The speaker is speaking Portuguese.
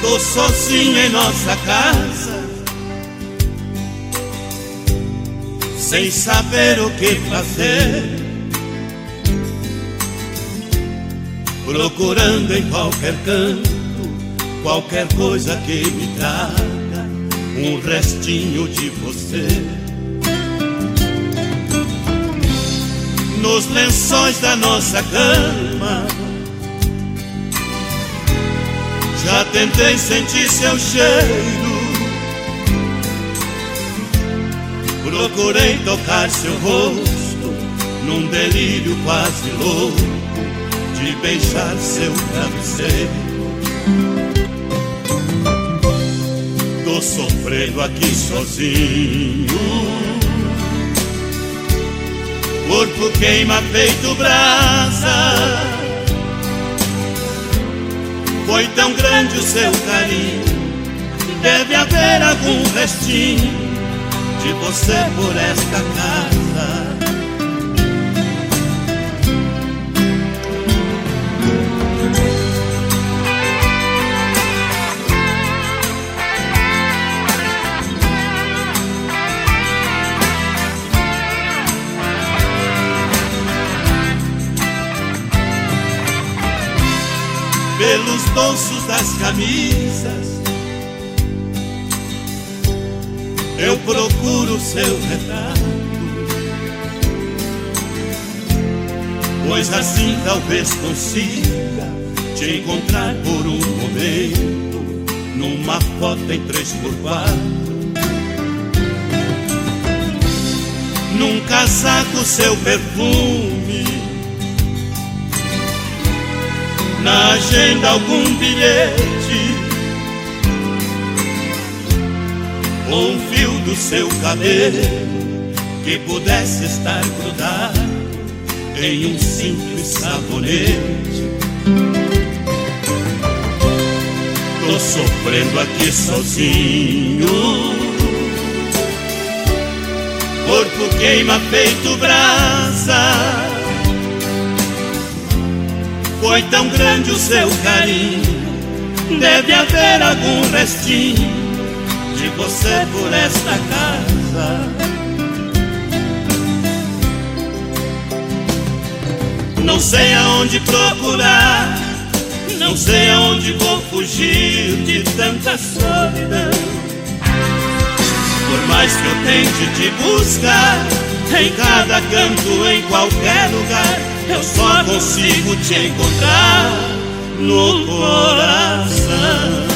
Tô sozinho em nossa casa, sem saber o que fazer, procurando em qualquer canto qualquer coisa que me traga um restinho de você. Nos lençóis da nossa cama já tentei sentir seu cheiro, procurei tocar seu rosto num delírio quase louco de beijar seu travesseiro. Tô sofrendo aqui sozinho, corpo queima feito brasa. Foi tão grande o seu carinho, deve haver algum restinho de você por esta casa. Pelos bolsos das camisas eu procuro seu retrato, pois assim talvez consiga te encontrar por um momento numa foto em 3x4, num casaco seu perfume, na agenda algum bilhete, ou um fio do seu cabelo que pudesse estar grudado em um simples sabonete. Tô sofrendo aqui sozinho, corpo queima feito brasa. Foi tão grande o seu carinho, deve haver algum restinho de você por esta casa. Não sei aonde procurar, não sei aonde vou fugir de tanta solidão. Por mais que eu tente te buscar, em cada canto, em qualquer lugar, eu só consigo te encontrar no coração.